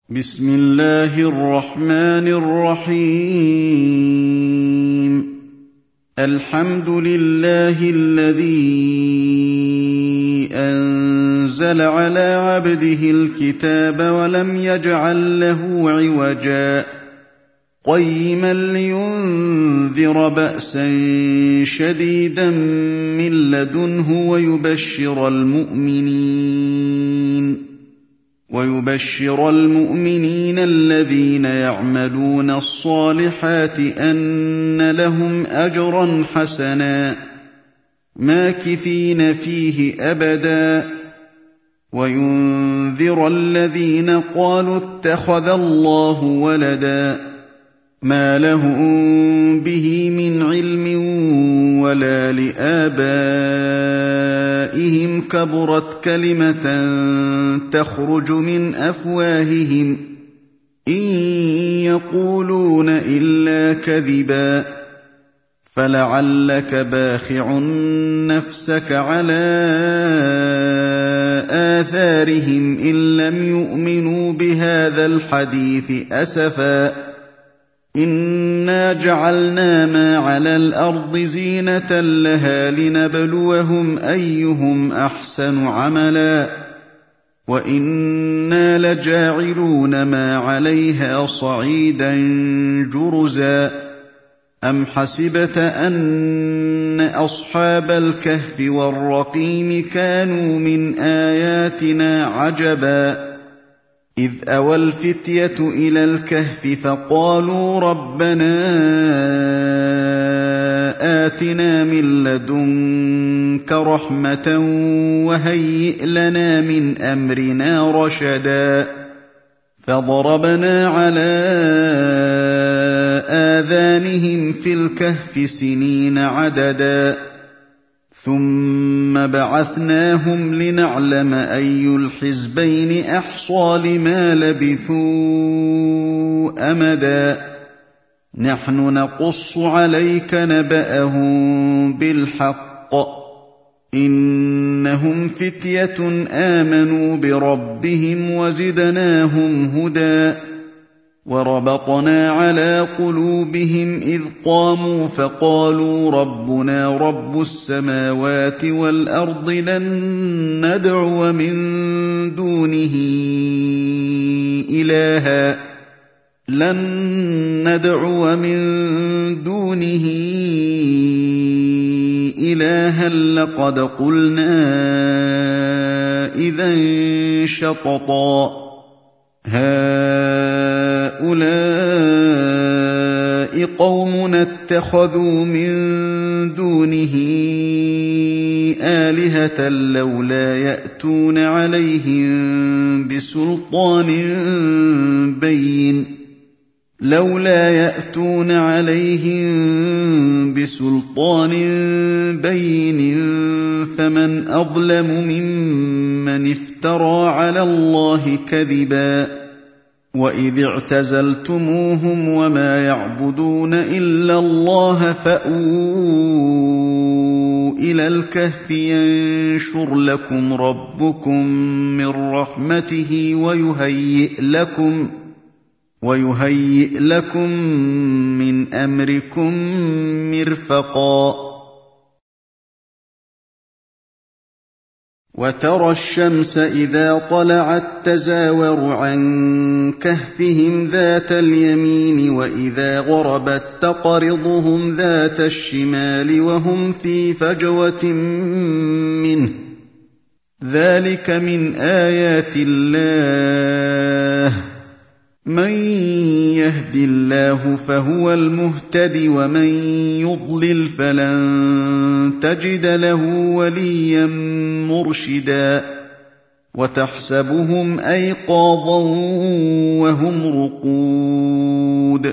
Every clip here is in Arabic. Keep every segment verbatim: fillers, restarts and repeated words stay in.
بسم الله الرحمن الرحيم. الحمد لله الذي أنزل على عبده الكتاب ولم يجعل له عوجا قيما لينذر بأسا شديدا من لدنه ويبشر المؤمنين ويبشر المؤمنين الذين يعملون الصالحات أن لهم أجرا حسنا ماكثين فيه أبدا وينذر الذين قالوا اتخذ الله ولدا ما لهم به من علم ولا لآبائهم كبرت كلمة تخرج من أفواههم إن يقولون إلا كذبا فلعلك باخع نفسك على آثارهم إن لم يؤمنوا بهذا الحديث أسفا إنا جعلنا ما على الأرض زينة لها لنبلوهم أيهم أحسن عملا وإنا لجاعلون ما عليها صعيدا جرزا أم حسبت أن أصحاب الكهف والرقيم كانوا من آياتنا عجبا إذ أوى الفتية إلى الكهف فقالوا ربنا آتنا من لدنك رحمة وهيئ لنا من أمرنا رشدا فضربنا على آذانهم في الكهف سنين عددا ثم بعثناهم لنعلم أي الحزبين أحصى لما لبثوا أمدا نحن نقص عليك نبأهم بالحق إنهم فتية آمنوا بربهم وزدناهم هدى وربطنا على قلوبهم إذ قاموا فقالوا ربنا رب السماوات والأرض لن ندعو من دونه إلها لن ندعو من دونه إلها لقد قلنا إذا شططا هؤلاء قومنا اتخذوا من دونه آلهة لولا يأتون عليهم بسلطان بين لولا يأتون عليهم بسلطان بين فمن أظلم ممن افترى على الله كذبا وإذ اعتزلتموهم وما يعبدون إلا الله فأووا إلى الكهف ينشر لكم ربكم من رحمته ويهيئ لكم ويهيئ لكم من أمركم مرفقا وترى الشمس إذا طلعت تزاور عن كهفهم ذات اليمين وإذا غربت تقرضهم ذات الشمال وهم في فجوة منه ذلك من آيات الله من يهد الله فهو المهتد ومن يضلل فلن تجد له وليا مرشدا وتحسبهم أيقاظا وهم رقود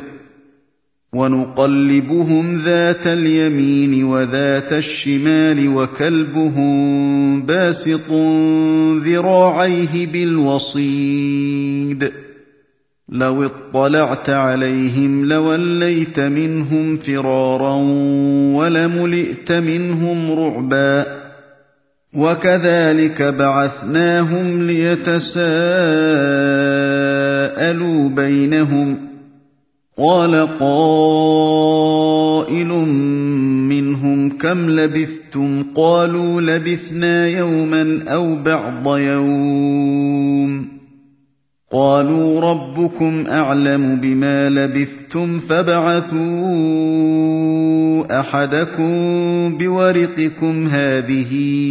ونقلبهم ذات اليمين وذات الشمال وكلبهم باسط ذراعيه بالوصيد لو اطلعت عليهم لوليت منهم فرارا ولملئت منهم رعبا وكذلك بعثناهم ليتساءلوا تساءلوا بينهم قال قائل منهم كم لبثتم قالوا لبثنا يوما أو بعض يوم قالوا ربكم أعلم بما لبثتم فابعثوا أحدكم بورقكم هذه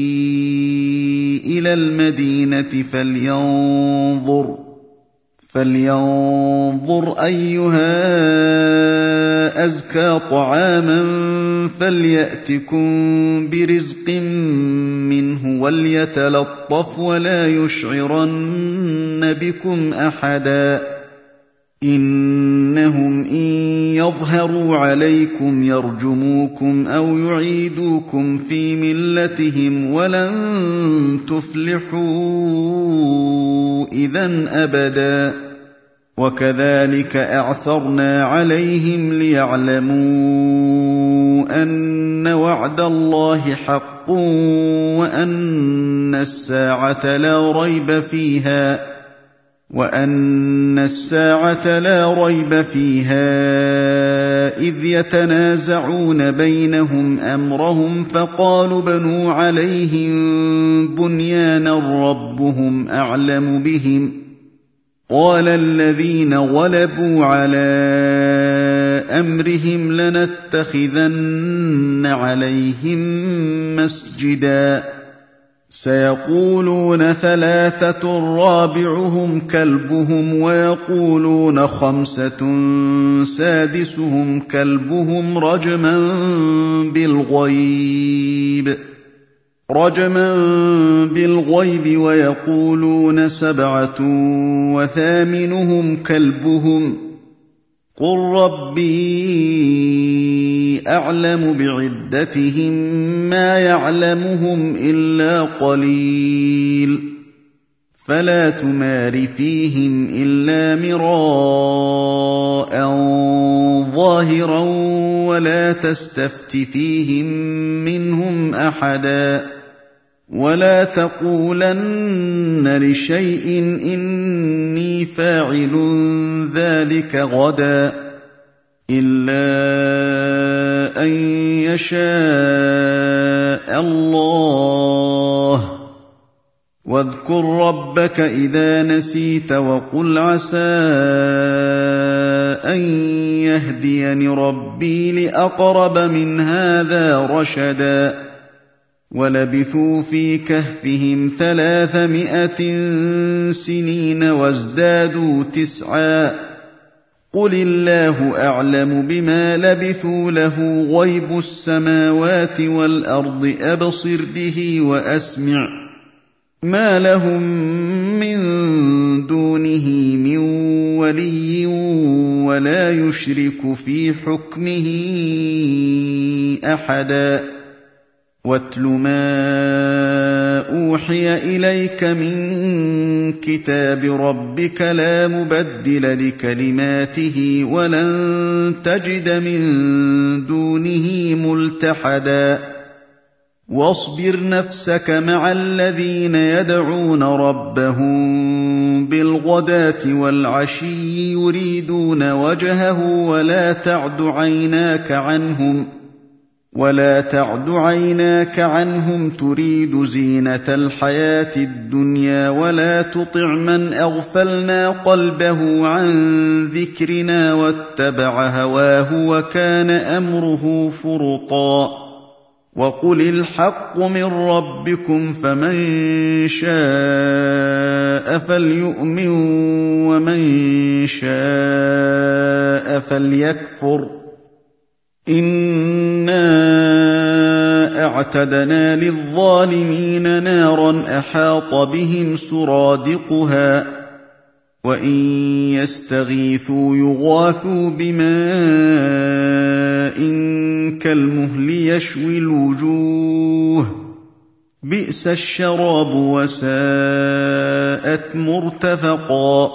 إلى المدينة فلينظر فلينظر أيها أزكى طعاما فليأتكم برزق منه وليتلطف ولا يشعرن بكم أحدا إنهم إن يظهروا عليكم يرجموكم أو يعيدوكم في ملتهم ولن تفلحوا إذن أبدا وكذلك أعثرنا عليهم ليعلموا أن وعد الله حق وأن الساعة لا ريب فيها وأن الساعة لا ريب فيها إذ يتنازعون بينهم أمرهم فقالوا بنوا عليهم بنيانا ربهم أعلم بهم قال الذين غلبوا على أمرهم لنتخذن عليهم مسجدا سيقولون ثلاثة رابعهم كلبهم ويقولون خمسة سادسهم كلبهم رجما بالغيب رجما بالغيب ويقولون سبعة وثامنهم كلبهم قل ربي أعلم بعدتهم ما يعلمهم إلا قليل فلا تمار فيهم إلا مراء ظاهرا ولا تستفت فيهم منهم أحدا ولا تقولن لشيء إني فاعل ذلك غدا إلا أن يشاء الله واذكر ربك إذا نسيت وقل عسى أن يهديني ربي لأقرب من هذا رشدا ولبثوا في كهفهم ثلاثمائة سنين وازدادوا تسعا قل الله أعلم بما لبثوا له غيب السماوات والأرض أبصر به وأسمع ما لهم من دونه من ولي ولا يشرك في حكمه أحدا واتل ما أوحي إليك من كتاب ربك لا مبدل لكلماته ولن تجد من دونه ملتحدا واصبر نفسك مع الذين يدعون ربهم بالغداة والعشي يريدون وجهه ولا تعد عيناك عنهم ولا تعد عيناك عنهم تريد زينة الحياة الدنيا ولا تطع من أغفلنا قلبه عن ذكرنا واتبع هواه وكان أمره فرطا وقل الحق من ربكم فمن شاء فليؤمن ومن شاء فليكفر إنا أعتدنا للظالمين نارا أحاط بهم سرادقها وإن يستغيثوا يغاثوا بماء كالمهل يشوي الوجوه بئس الشراب وساءت مرتفقا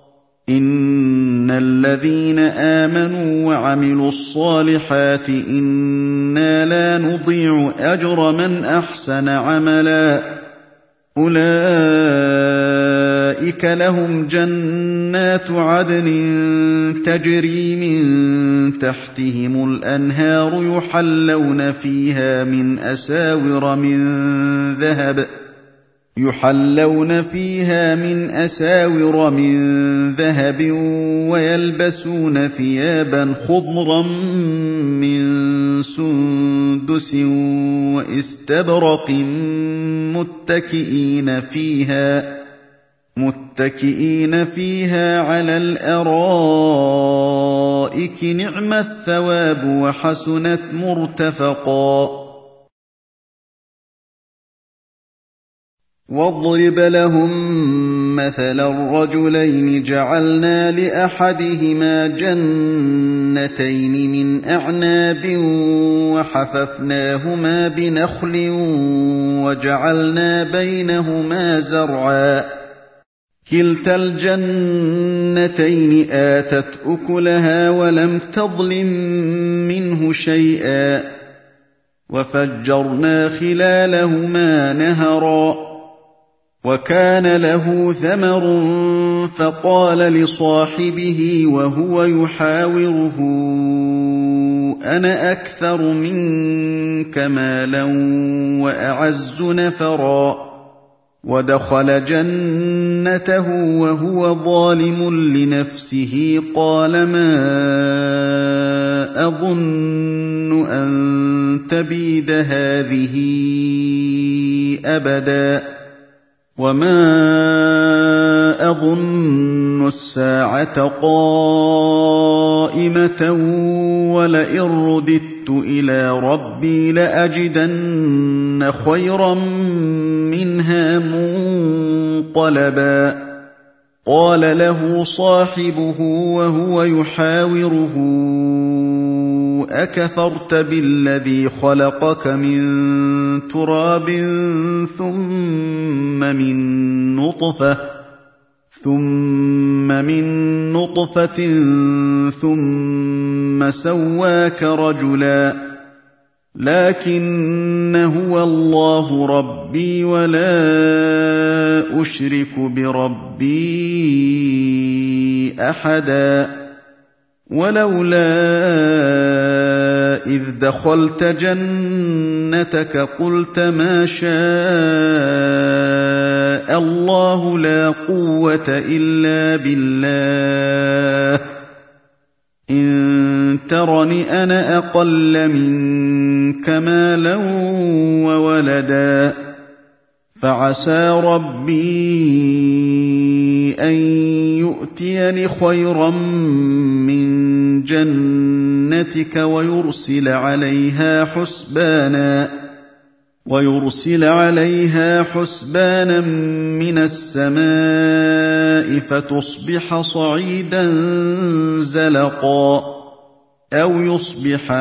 إن الذين آمنوا وعملوا الصالحات إنا لا نضيع أجر من أحسن عملا أولئك لهم جنات جَنَّاتُ عَدْنٍ تَجْرِي مِن تَحْتِهِمُ الْأَنْهَارُ يُحَلَّوْنَ فِيهَا مِنْ أَسَاوِرَ مِن ذَهَبٍ يحلون فيها من أساور من ذهب ويلبسون ثيابا خضرا من سندس وإستبرق متكئين فيها متكئين فيها على الأرائك نعم الثواب وحسنت مرتفقا واضرب لهم مثلا الرجلين جعلنا لأحدهما جنتين من أعناب وحففناهما بنخل وجعلنا بينهما زرعا كلتا الجنتين آتت أكلها ولم تظلم منه شيئا وفجرنا خلالهما نهرا وكان له ثمر فقال لصاحبه وهو يحاوره أنا أكثر منك مالا وأعز نفرا ودخل جنته وهو ظالم لنفسه قال ما أظن أن تبيد هذه أبدا وما أظن الساعة قائمة ولئن رددت إلى ربي لأجدن خيرا منها منقلبا قال له صاحبه وهو يحاوره أكفرت بالذي خلقك من تراب ثم من نطفة ثم من نطفة ثم سواك رجلا لكن هو الله ربي ولا أشرك بربي أحدا ولولا إذ دخلت جنتك قلت ما شاء الله لا قوة إلا بالله إن ترني أنا أقل منك مالا وولدا فعسى ربي أن يؤتيني خيرا من جنتك ويرسل عليها حسبانا ويرسل عليها حسبانا من السماء فتصبح صعيدا زلقا أو يصبح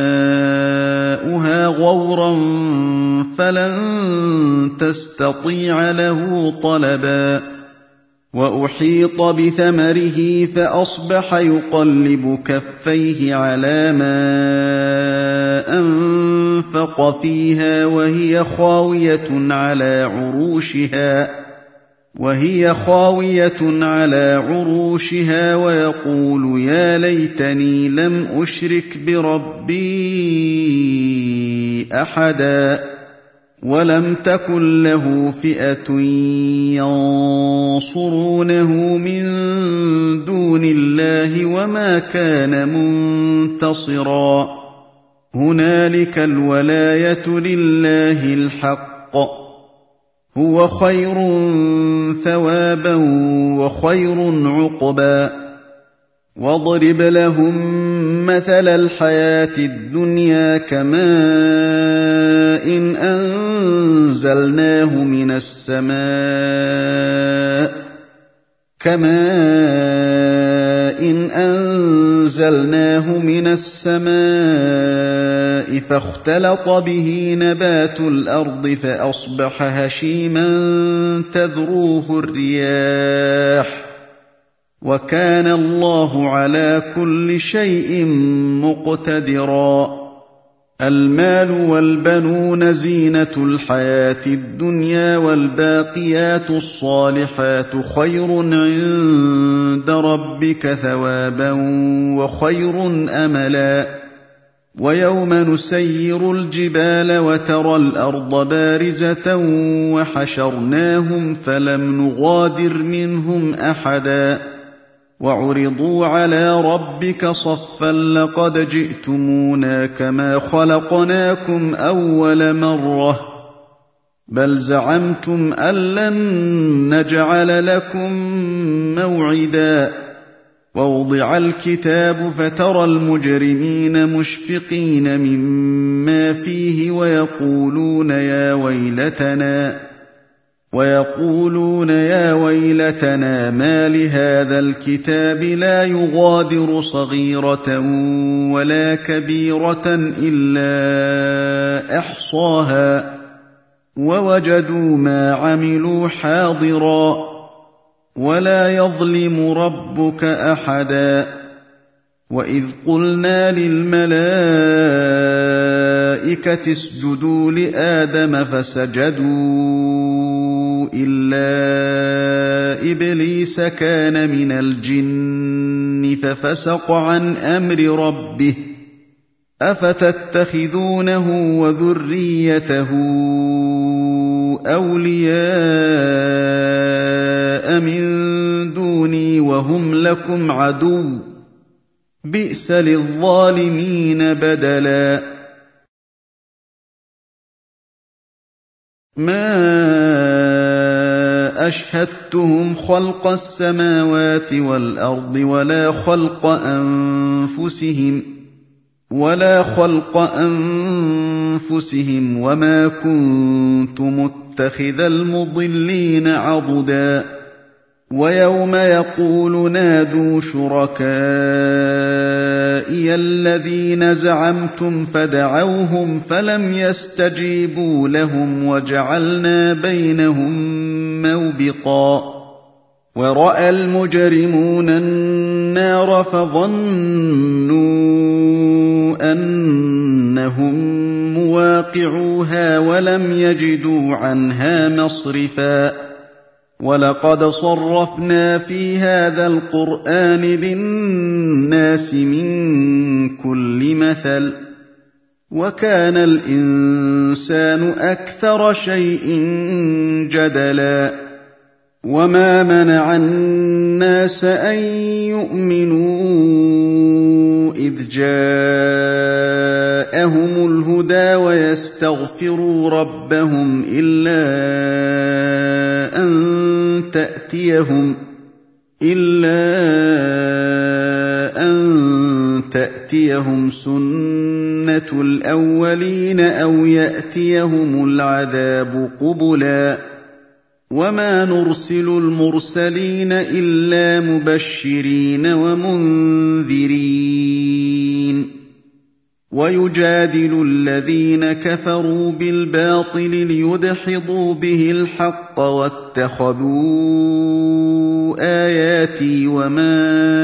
ماؤها غورا فلن تستطيع له طلبا وأحيط بثمره فأصبح يقلب كفيه على ما أنفق فيها وهي خاوية على عروشها وهي خاوية على عروشها ويقول يا ليتني لم أشرك بربي أحدا ولم تكن له فئة ينصرونه من دون الله وما كان منتصرا هنالك الولاية لله الحق هو خير ثوابا وخير عقبا واضرب لهم مثل الحياة الدنيا كماء إن أنزلناه من السماء كماء إن أنزلناه من السماء فاختلط به نبات الأرض فأصبح هشيما تذروه الرياح وكان الله على كل شيء مقتدرا المال والبنون زينة الحياة الدنيا والباقيات الصالحات خير عند ربك ثوابا وخير أملا ويوم نسير الجبال وترى الأرض بارزة وحشرناهم فلم نغادر منهم أحدا وعرضوا على ربك صفا لقد جئتمونا كما خلقناكم أول مرة بل زعمتم أن لن نجعل لكم موعدا ووضع الكتاب فترى المجرمين مشفقين مما فيه ويقولون يا ويلتنا ويقولون يا ويلتنا ما لهذا الكتاب لا يغادر صغيرة ولا كبيرة إلا أحصاها ووجدوا ما عملوا حاضرا ولا يظلم ربك أحدا وإذ قلنا للملائكة اسجدوا لآدم فسجدوا إلا إبليس كان من الجن ففسق عن أمر ربه أفتتخذونه وذريته أولياء من دوني وهم لكم عدو بئس للظالمين بدلا ما أشهدتهم خلق السماوات والأرض ولا خلق أنفسهم ولا خلق أنفسهم وما كنت متخذ المضلين عضدا ويوم يقول نادوا شركائي الذين زعمتم فدعوهم فلم يستجيبوا لهم وجعلنا بينهم موبقا ورأى المجرمون النار فظنوا أنهم مواقعوها ولم يجدوا عنها مصرفا ولقد صرفنا في هذا القرآن للناس من كل مثل وكان الإنسان أكثر شيء جدلا وما منع الناس أن يؤمنوا إذ جاءهم الهدى ويستغفروا ربهم إلا أن تأتيهم إلا أن تأتيهم سنة الأولين أو يأتيهم العذاب قبلا وما نرسل المرسلين إلا مبشرين ومنذرين ويجادل الذين كفروا بالباطل ليدحضوا به الحق واتخذوا آياتي وما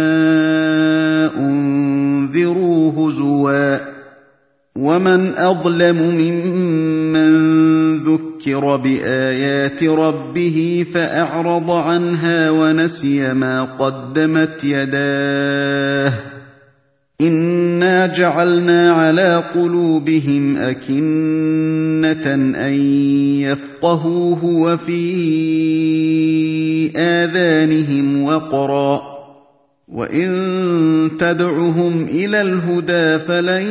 أنذروا هزوا ومن أظلم ممن ذكر بآيات ربه فأعرض عنها ونسي ما قدمت يداه إنا جعلنا على قلوبهم أكنة أن يفقهوه وفي آذانهم وقرا وإن تدعهم إلى الهدى فلن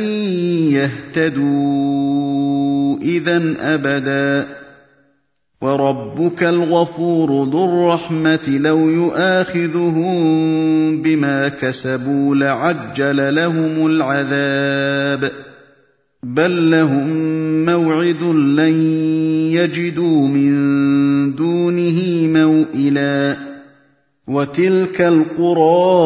يهتدوا إذن أبدا وربك الغفور ذو الرحمة لو يؤاخذهم بما كسبوا لعجل لهم العذاب بل لهم موعد لن يجدوا من دونه موئلا وتلك القرى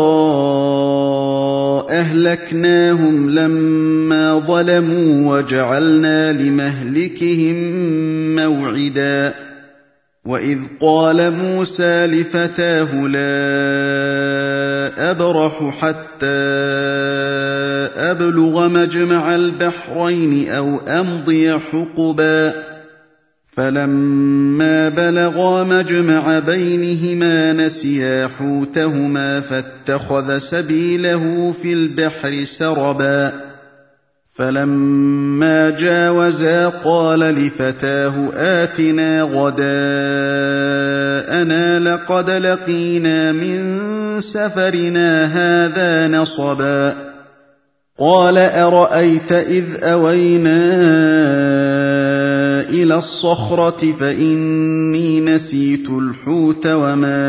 أهلكناهم لما ظلموا وجعلنا لمهلكهم موعدا وإذ قال موسى لفتاه لا أبرح حتى أبلغ مجمع البحرين أو أمضي حقبا فلما بلغا مجمع بينهما نسيا حوتهما فاتخذ سبيله في البحر سربا فلما جاوزا قال لفتاه آتنا غداءنا لقد لقينا من سفرنا هذا نصبا قال أرأيت إذ أوينا إلى الصخرة فإني نسيت الحوت وما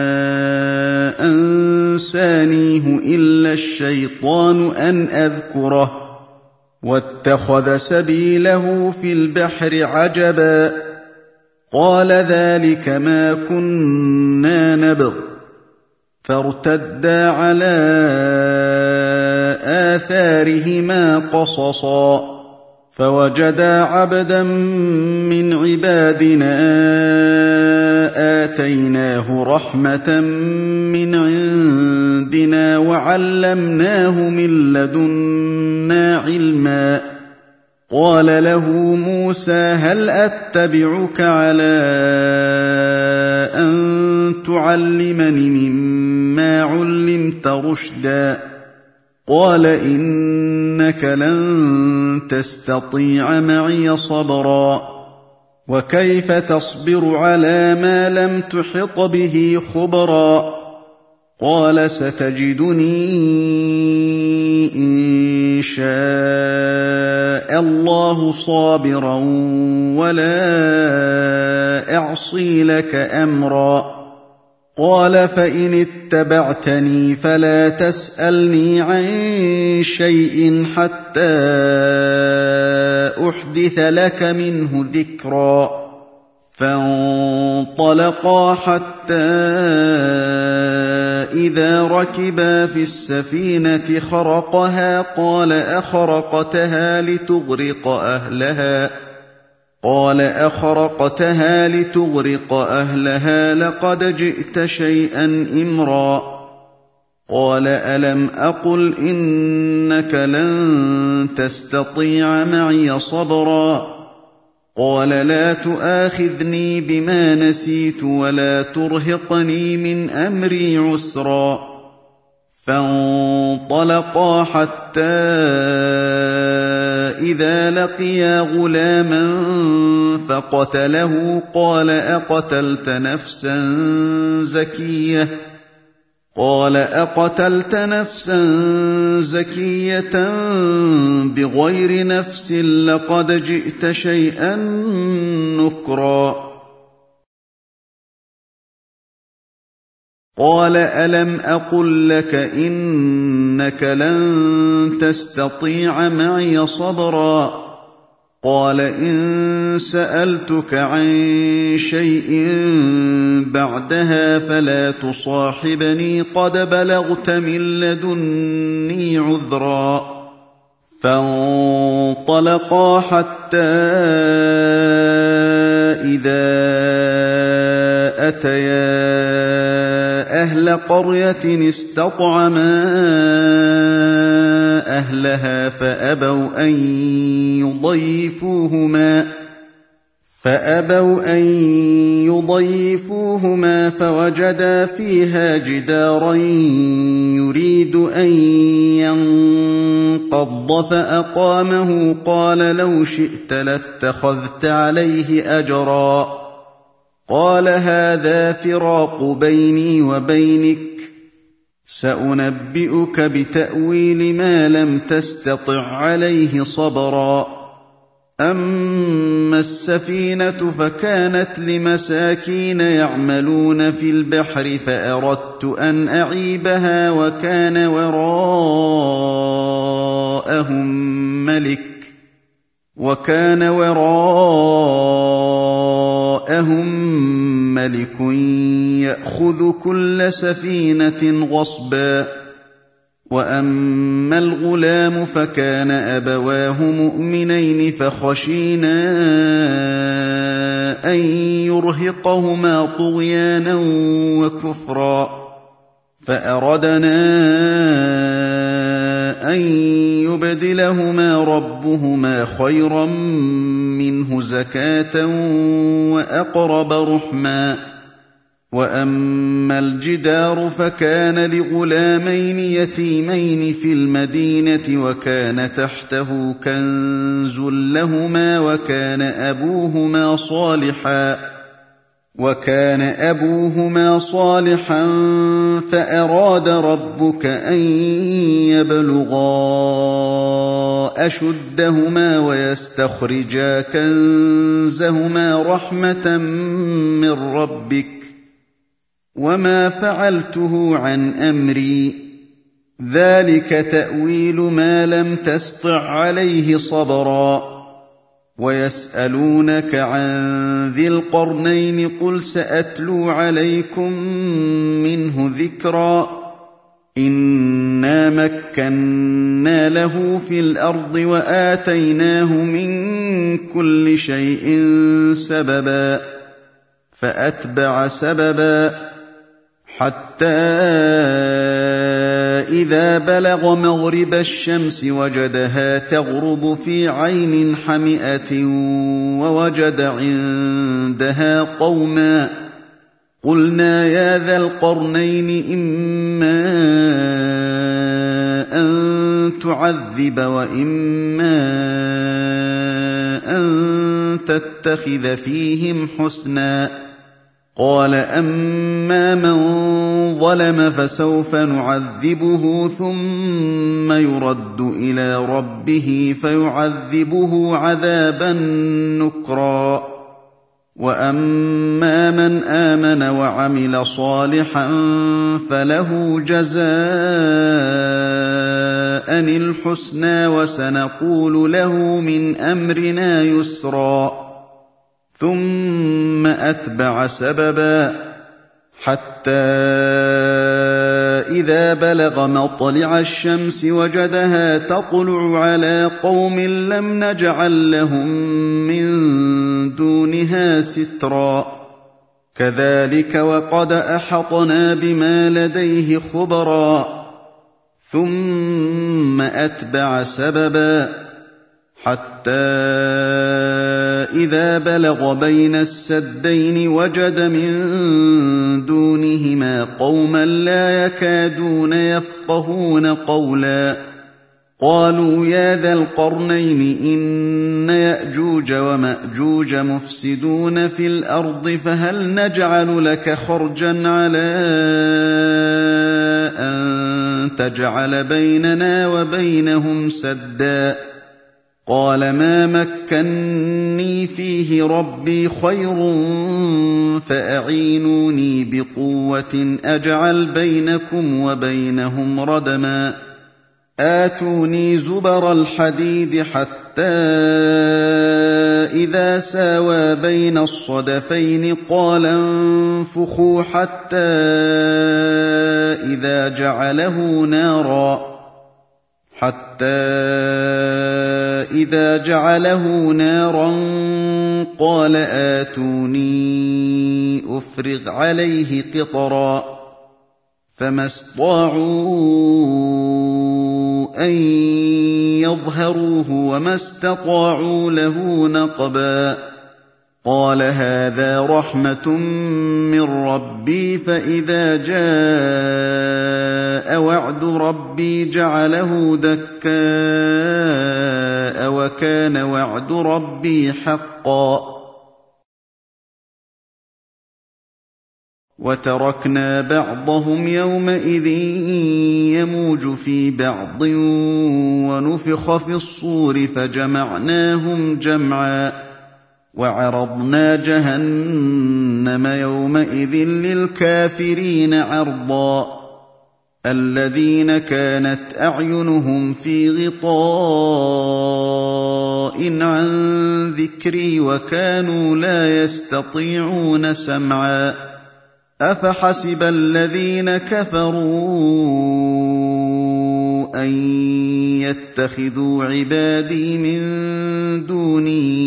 أنسانيه إلا الشيطان أن أذكره واتخذ سبيله في البحر عجبا قال ذلك ما كنا نبغ فارتدا على آثارهما قصصا فوجدا عبدا من عبادنا آتيناه رحمة من عندنا وعلمناه من لدنا علما قال له موسى هل أتبعك على أن تعلمني مما علمت رشدا قال إنك لن تستطيع معي صبرا وكيف تصبر على ما لم تحط به خبرا قال ستجدني إن شاء الله صابرا ولا أعصي لك أمرا قال فإن اتبعتني فلا تسألني عن شيء حتى أحدث لك منه ذكرا فانطلقا حتى إذا ركبا في السفينة خرقها قال أخرقتها لتغرق أهلها قال أخرقتها لتغرق أهلها لقد جئت شيئا إمرا قال ألم أقل إنك لن تستطيع معي صبرا قال لا تؤاخذني بما نسيت ولا ترهقني من أمري عسرا فانطلقا حتى إذا لقيا غلاما فقتله قال أقتلت نفسا زكية قال أقتلت نفسا زكية بغير نفس لقد جئت شيئا نكرا قال ألم أقل لك إنك لن تستطيع معي صبرا قال إن سألتك عن شيء بعدها فلا تصاحبني قد بلغت من لدني عذرا فانطلقا حتى إذا أتيا أهل قرية استطعما أهلها فأبوا أن يضيفوهما فأبوا أن يضيفوهما فوجدا فيها جدارا يريد أن ينقض فأقامه قال لو شئت لاتخذت عليه أجرا قال هذا فراق بيني وبينك سأنبئك بتأويل ما لم تستطع عليه صبرا أما السفينة فكانت لمساكين يعملون في البحر فأردت أن أعيبها وكان وراءهم ملك وكان وراءهم ملك يأخذ كل سفينة غصبا وأما الغلام فكان أبواه مؤمنين فخشينا أن يرهقهما طغيانا وكفرا فأردنا أن ليبدلهما ربهما خيرا منه زكاة وأقرب رحما. وأما الجدار فكان لغلامين يتيمين في المدينة وكان تحته كنز لهما وكان أبوهما صالحا وكان أبوهما صالحا فأراد ربك أن يبلغا أشدهما ويستخرجا كنزهما رحمة من ربك وما فعلته عن أمري ذلك تأويل ما لم تسطع عليه صبرا. ويسألونك عن ذي القرنين قل سأتلو عليكم منه ذكرا. إنا مكنا له في الأرض وآتيناه من كل شيء سببا فأتبع سببا حتى إذا بلغ مغرب الشمس وجدها تغرب في عين حمئة ووجد عندها قوما قلنا يا ذا القرنين إما أن تعذب وإما أن تتخذ فيهم حسنا. قال أما من ظلم فسوف نعذبه ثم يرد إلى ربه فيعذبه عذابا نكرا. وأما من آمن وعمل صالحا فله جزاء الحسنى وسنقول له من أمرنا يسرا. ثم أتبع سببا حتى إذا بلغ مطلع الشمس وجدها تطلع على قوم لم نجعل لهم من دونها سترا. كذلك وقد أحطنا بما لديه خبرا. ثم أتبع سببا حتى إذا بلغ بين السدين وجد من دونهما قوما لا يكادون يفقهون قولا. قالوا يا ذا القرنين إن يأجوج ومأجوج مفسدون في الأرض فهل نجعل لك خرجا على أن تجعل بيننا وبينهم سدا. قال ما مكني فيه ربي خير فأعينوني بقوة أجعل بينكم وبينهم ردما. آتوني زبر الحديد حتى إذا ساوى بين الصدفين قال انفخوا حتى إذا جعله نارا حتى إذا جعله نارا قال آتوني أفرغ عليه قطرا. فما استطاعوا أن يظهروه وما استطاعوا له نقبا. قال هذا رحمة من ربي فإذا جاء وعد ربي جعله دكاء وكان وعد ربي حقا. وتركنا بعضهم يومئذ يموج في بعض ونفخ في الصور فجمعناهم جمعا. وعرضنا جهنم يومئذ للكافرين عرضا. الذين كانت أعينهم في غطاء عن ذكري وكانوا لا يستطيعون سمعا. أفحسب الذين كفروا أن يتخذوا عبادي من دوني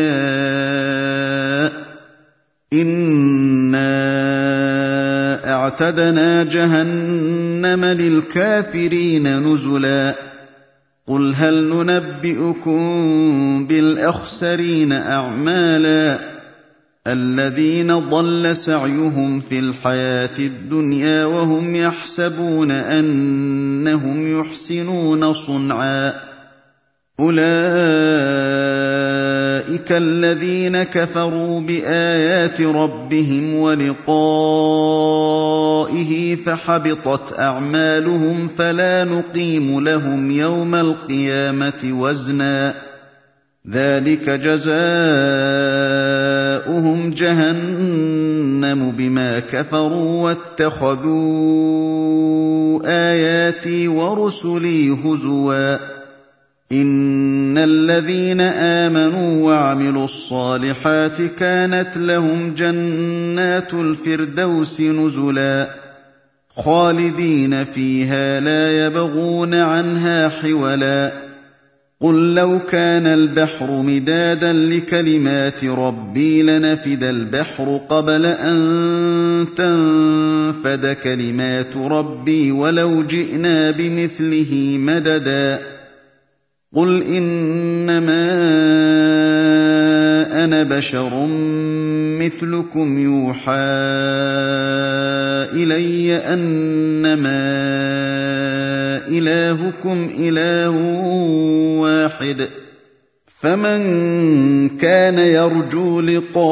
أولياء إنا وَأَعْتَدْنَا جَهَنَّمَ لِلْكَافِرِينَ نُزُلًا قُلْ هَلْ نُنَبِّئُكُم بِالْأَخْسَرِينَ أَعْمَالًا الَّذِينَ ضَلَّ سَعْيُهُمْ فِي الْحَيَاةِ الدُّنْيَا وَهُمْ يَحْسَبُونَ أَنَّهُمْ يُحْسِنُونَ صُنْعًا أُولَئِكَ الَّذِينَ كَفَرُوا بِآيَاتِ رَبِّهِمْ وَلِقَائِهِ فَحَبِطَتْ أَعْمَالُهُمْ فَلَا نُقِيمُ لَهُمْ يَوْمَ الْقِيَامَةِ وَزْنًا ذَلِكَ جَزَاؤُهُمْ جَهَنَّمُ بِمَا كَفَرُوا وَاتَّخَذُوا آيَاتِي وَرُسُلِي هُزُوًا إِنَّ الَّذِينَ آمَنُوا وَعَمِلُوا الصَّالِحَاتِ كَانَتْ لَهُمْ جَنَّاتُ الْفِرْدَوْسِ نُزُلًا خَالِدِينَ فِيهَا لَا يَبْغُونَ عَنْهَا حِوَلًا قُل لَّوْ كَانَ الْبَحْرُ مِدَادًا لِّكَلِمَاتِ رَبِّي لَنَفِدَ الْبَحْرُ قَبْلَ أَن تَنفَدَ كَلِمَاتُ رَبِّي وَلَوْ جِئْنَا بِمِثْلِهِ مَدَدًا قُلْ إِنَّمَا أَنَا بَشَرٌ مِّثْلُكُمْ يُوحَىٰ إِلَيَّ أَنَّمَا إِلَٰهُكُمْ إِلَٰهٌ وَاحِدٌ فَمَن كَانَ يَرْجُو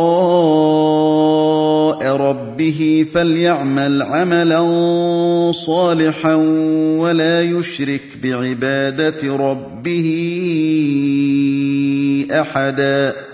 لِقَاءَ رَبِّهِ فَلْيَعْمَلْ عَمَلًا صَالِحًا وَلَا يُشْرِكْ بِعِبَادَةِ رَبِّهِ أَحَدًا